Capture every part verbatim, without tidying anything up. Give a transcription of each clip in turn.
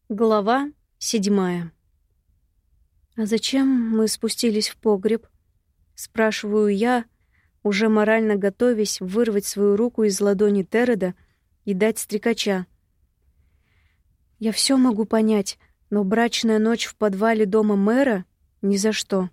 Глава седьмая. «А зачем мы спустились в погреб?» — спрашиваю я, уже морально готовясь вырвать свою руку из ладони Тереда и дать стрекача. Я все могу понять, но брачная ночь в подвале дома мэра — ни за что.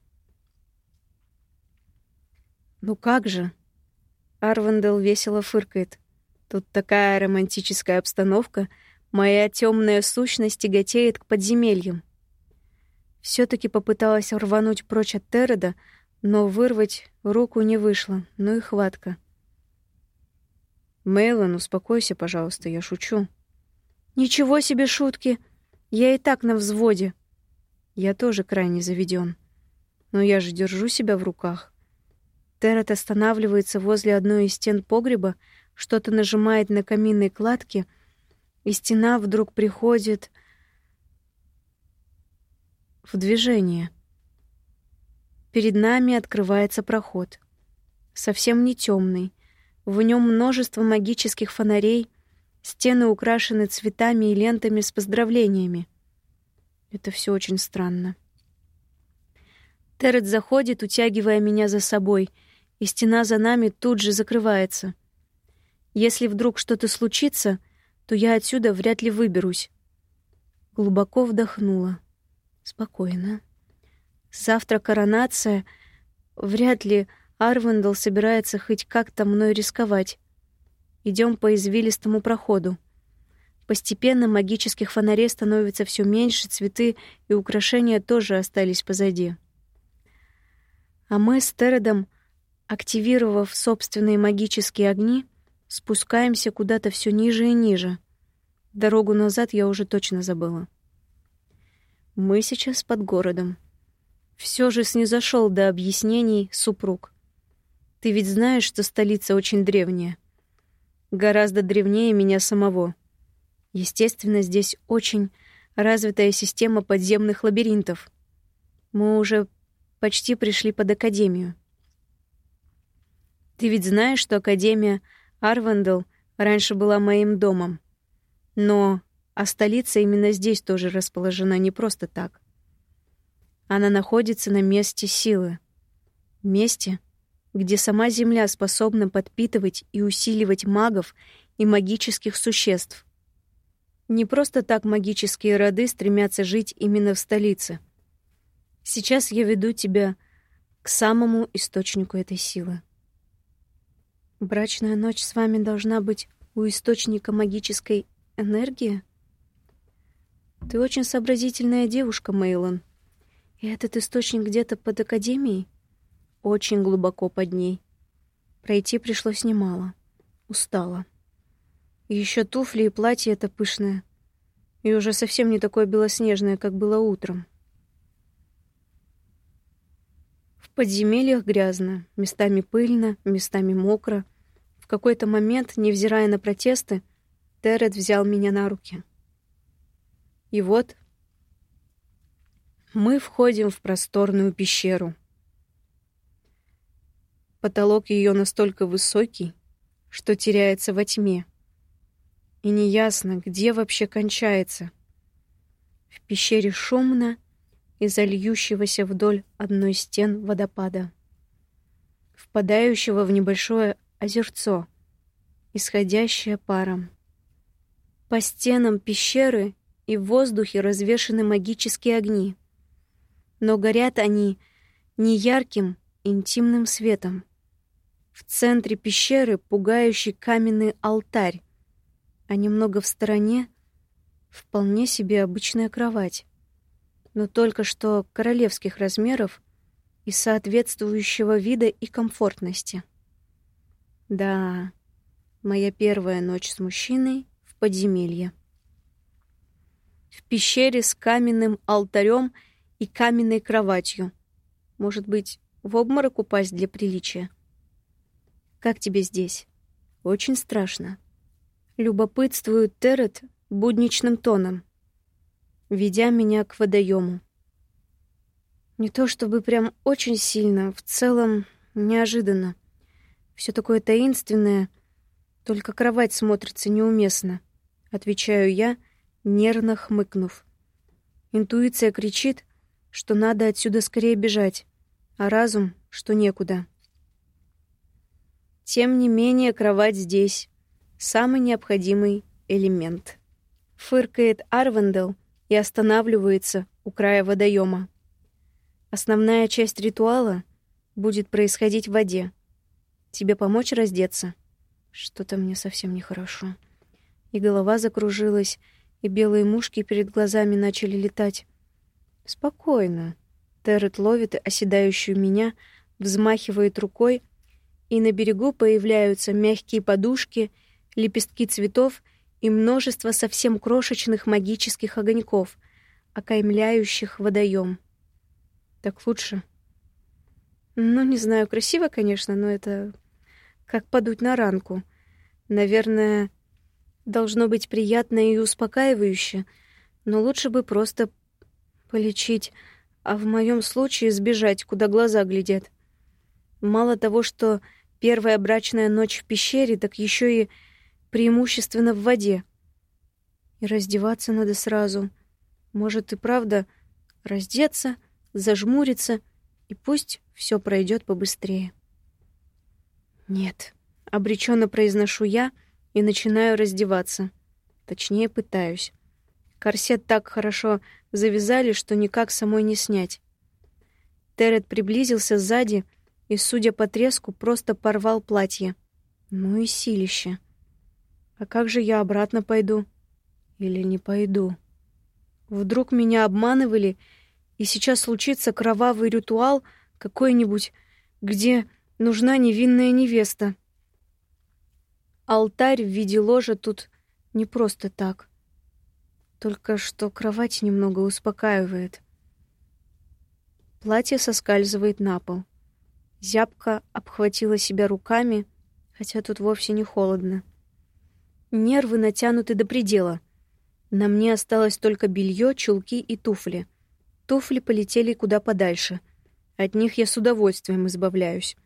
«Ну как же?» — Арвандел весело фыркает. «Тут такая романтическая обстановка. Моя темная сущность тяготеет к подземельям». Все-таки попыталась рвануть прочь от Тереда, но вырвать руку не вышло, ну и хватка. «Мейлон, успокойся, пожалуйста, я шучу». «Ничего себе шутки! Я и так на взводе». Я тоже крайне заведен. Но я же держу себя в руках. Теред останавливается возле одной из стен погреба, что-то нажимает на каминной кладке, и стена вдруг приходит в движение. Перед нами открывается проход. Совсем не темный. В нем множество магических фонарей, стены украшены цветами и лентами с поздравлениями. Это все очень странно. Теред заходит, утягивая меня за собой, и стена за нами тут же закрывается. Если вдруг что-то случится, то я отсюда вряд ли выберусь. Глубоко вдохнула. Спокойно. Завтра коронация. Вряд ли Арвандел собирается хоть как-то мной рисковать. Идем по извилистому проходу. Постепенно магических фонарей становится все меньше, цветы и украшения тоже остались позади. А мы с Тередом, активировав собственные магические огни, спускаемся куда-то все ниже и ниже. Дорогу назад я уже точно забыла. Мы сейчас под городом. Все же снизошел до объяснений супруг. Ты ведь знаешь, что столица очень древняя. Гораздо древнее меня самого. Естественно, здесь очень развитая система подземных лабиринтов. Мы уже почти пришли под академию. Ты ведь знаешь, что академия Арвандел раньше была моим домом. Но а столица именно здесь тоже расположена не просто так. Она находится на месте силы. Месте, где сама Земля способна подпитывать и усиливать магов и магических существ. Не просто так магические роды стремятся жить именно в столице. Сейчас я веду тебя к самому источнику этой силы. Брачная ночь с вами должна быть у источника магической энергии? Ты очень сообразительная девушка, Мейлон. И этот источник где-то под академией? Очень глубоко под ней. Пройти пришлось немало. Устала. И еще туфли и платье это пышное. И уже совсем не такое белоснежное, как было утром. В подземельях грязно, местами пыльно, местами мокро. В какой-то момент, невзирая на протесты, Теред взял меня на руки. И вот мы входим в просторную пещеру. Потолок ее настолько высокий, что теряется во тьме. И неясно, где вообще кончается. В пещере шумно из-за льющегося вдоль одной из стен водопада, впадающего в небольшое озерцо, исходящее паром. По стенам пещеры и в воздухе развешаны магические огни, но горят они не ярким интимным светом. В центре пещеры пугающий каменный алтарь, а немного в стороне вполне себе обычная кровать, но только что королевских размеров и соответствующего вида и комфортности. Да, моя первая ночь с мужчиной в подземелье. В пещере с каменным алтарем и каменной кроватью. Может быть, в обморок упасть для приличия? Как тебе здесь? Очень страшно. Любопытствует Теред будничным тоном, ведя меня к водоему. Не то чтобы прям очень сильно, в целом неожиданно. Все такое таинственное, только кровать смотрится неуместно, отвечаю я, нервно хмыкнув. Интуиция кричит, что надо отсюда скорее бежать, а разум, что некуда. Тем не менее, кровать здесь — самый необходимый элемент. Фыркает Арвандел и останавливается у края водоема. Основная часть ритуала будет происходить в воде. Тебе помочь раздеться? Что-то мне совсем нехорошо. И голова закружилась, и белые мушки перед глазами начали летать. Спокойно. Террет ловит оседающую меня, взмахивает рукой, и на берегу появляются мягкие подушки, лепестки цветов и множество совсем крошечных магических огоньков, окаймляющих водоем. Так лучше? Ну, не знаю, красиво, конечно, но это как подуть на ранку. Наверное, должно быть приятно и успокаивающе, но лучше бы просто полечить, а в моем случае сбежать, куда глаза глядят. Мало того, что первая брачная ночь в пещере, так еще и преимущественно в воде. И раздеваться надо сразу. Может и правда раздеться, зажмуриться, и пусть все пройдет побыстрее. Нет, обреченно произношу я и начинаю раздеваться. Точнее, пытаюсь. Корсет так хорошо завязали, что никак самой не снять. Террет приблизился сзади и, судя по треску, просто порвал платье. Ну и силище. А как же я обратно пойду? Или не пойду? Вдруг меня обманывали, и сейчас случится кровавый ритуал какой-нибудь, где нужна невинная невеста. Алтарь в виде ложа тут не просто так. Только что кровать немного успокаивает. Платье соскальзывает на пол. Зябко обхватила себя руками, хотя тут вовсе не холодно. Нервы натянуты до предела. На мне осталось только белье, чулки и туфли. Туфли полетели куда подальше. От них я с удовольствием избавляюсь.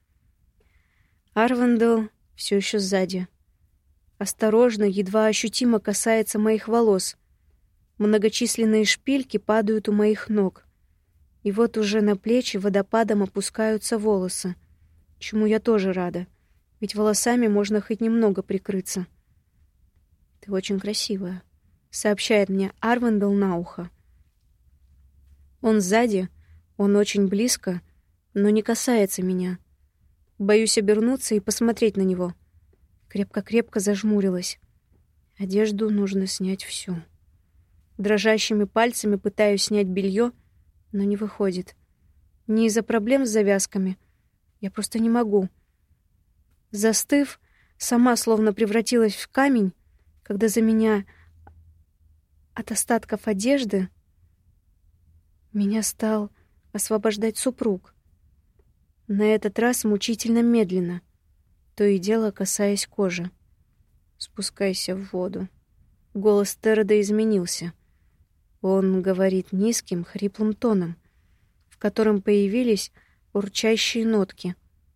Арвандел все еще сзади. Осторожно, едва ощутимо касается моих волос. Многочисленные шпильки падают у моих ног. И вот уже на плечи водопадом опускаются волосы, чему я тоже рада, ведь волосами можно хоть немного прикрыться. «Ты очень красивая», — сообщает мне Арвандел на ухо. Он сзади, он очень близко, но не касается меня. Боюсь обернуться и посмотреть на него. Крепко-крепко зажмурилась. Одежду нужно снять всю. Дрожащими пальцами пытаюсь снять белье, но не выходит. Не из-за проблем с завязками. Я просто не могу. Застыв, сама словно превратилась в камень, когда за меня от остатков одежды меня стал освобождать супруг. На этот раз мучительно медленно, то и дело касаясь кожи. «Спускайся в воду». Голос Терреда изменился. Он говорит низким, хриплым тоном, в котором появились урчащие нотки.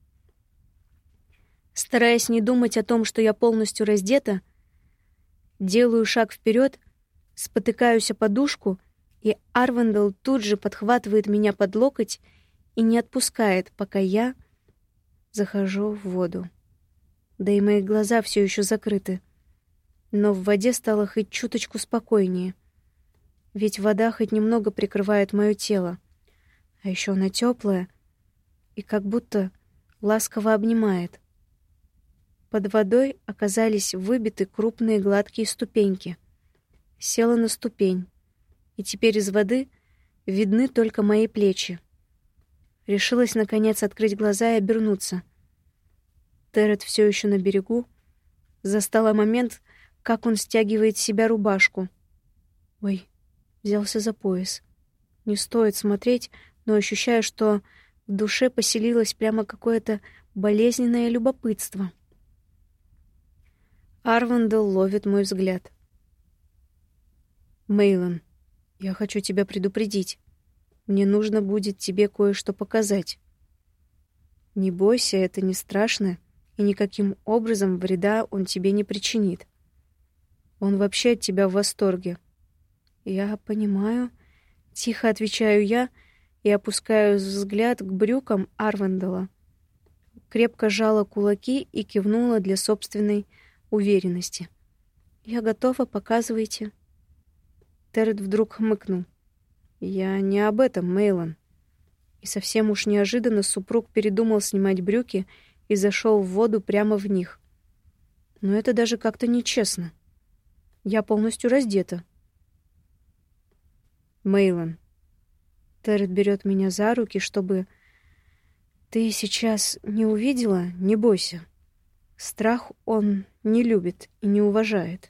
Стараясь не думать о том, что я полностью раздета, делаю шаг вперед, спотыкаюсь о подушку, и Арвандел тут же подхватывает меня под локоть и не отпускает, пока я захожу в воду. Да и мои глаза все еще закрыты. Но в воде стало хоть чуточку спокойнее. Ведь вода хоть немного прикрывает мое тело. А еще она теплая и как будто ласково обнимает. Под водой оказались выбиты крупные гладкие ступеньки. Села на ступень, и теперь из воды видны только мои плечи. Решилась, наконец, открыть глаза и обернуться. Террет все еще на берегу. Застала момент, как он стягивает с себя рубашку. Ой, взялся за пояс. Не стоит смотреть, но ощущаю, что в душе поселилось прямо какое-то болезненное любопытство. Арвандел ловит мой взгляд. «Мейлон, я хочу тебя предупредить. Мне нужно будет тебе кое-что показать. Не бойся, это не страшно, и никаким образом вреда он тебе не причинит. Он вообще от тебя в восторге». «Я понимаю», Тихо отвечаю я и опускаю взгляд к брюкам Арвендела. Крепко сжала кулаки и кивнула для собственной уверенности. «Я готова, показывайте». Террет вдруг хмыкнул. «Я не об этом, Мейлон». И совсем уж неожиданно супруг передумал снимать брюки и зашел в воду прямо в них. Но это даже как-то нечестно. Я полностью раздета. Мейлон. Террет берет меня за руки, чтобы... Ты сейчас не увидела? Не бойся. Страх он не любит и не уважает.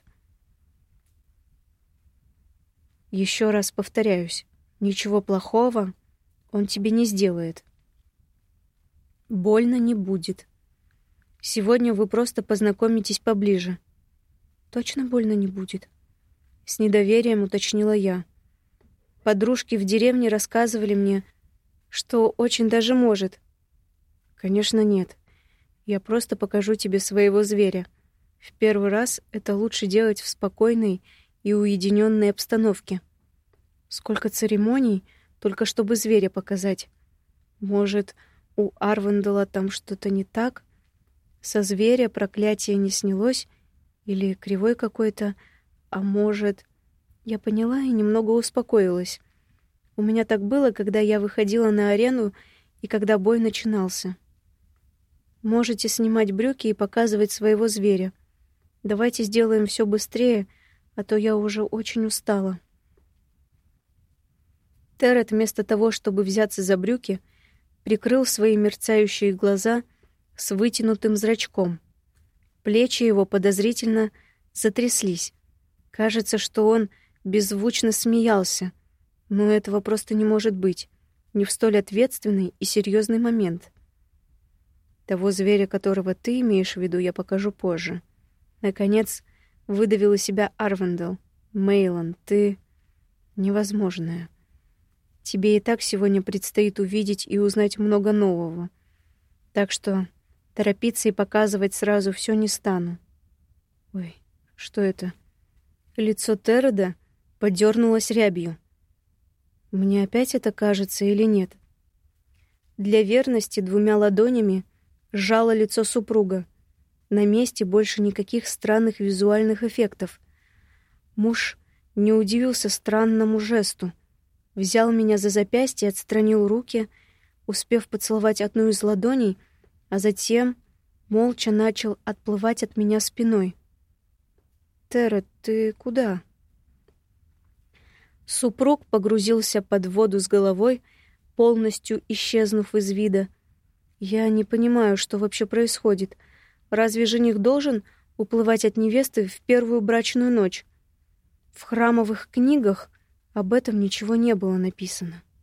Еще раз повторяюсь, ничего плохого он тебе не сделает. Больно не будет. Сегодня вы просто познакомитесь поближе. Точно больно не будет? С недоверием уточнила я. Подружки в деревне рассказывали мне, что очень даже может. Конечно, нет. Я просто покажу тебе своего зверя. В первый раз это лучше делать в спокойной и уединенной обстановке. Сколько церемоний, только чтобы зверя показать. Может, у Арвендела там что-то не так? Со зверя проклятие не снялось? Или кривой какой-то? А может... Я поняла и немного успокоилась. У меня так было, когда я выходила на арену и когда бой начинался. Можете снимать брюки и показывать своего зверя. Давайте сделаем все быстрее, а то я уже очень устала. Террет вместо того, чтобы взяться за брюки, прикрыл свои мерцающие глаза с вытянутым зрачком. Плечи его подозрительно затряслись. Кажется, что он беззвучно смеялся, но этого просто не может быть, не в столь ответственный и серьезный момент. Того зверя, которого ты имеешь в виду, я покажу позже. Наконец, выдавил из себя Арвендел. Мейлон, ты невозможная. Тебе и так сегодня предстоит увидеть и узнать много нового. Так что торопиться и показывать сразу все не стану. Ой, что это? Лицо Терреда подернулось рябью. Мне опять это кажется или нет? Для верности двумя ладонями сжала лицо супруга. На месте больше никаких странных визуальных эффектов. Муж не удивился странному жесту. Взял меня за запястье, отстранил руки, успев поцеловать одну из ладоней, а затем молча начал отплывать от меня спиной. «Террет, ты куда?» Супруг погрузился под воду с головой, полностью исчезнув из вида. Я не понимаю, что вообще происходит. Разве жених должен уплывать от невесты в первую брачную ночь? В храмовых книгах об этом ничего не было написано.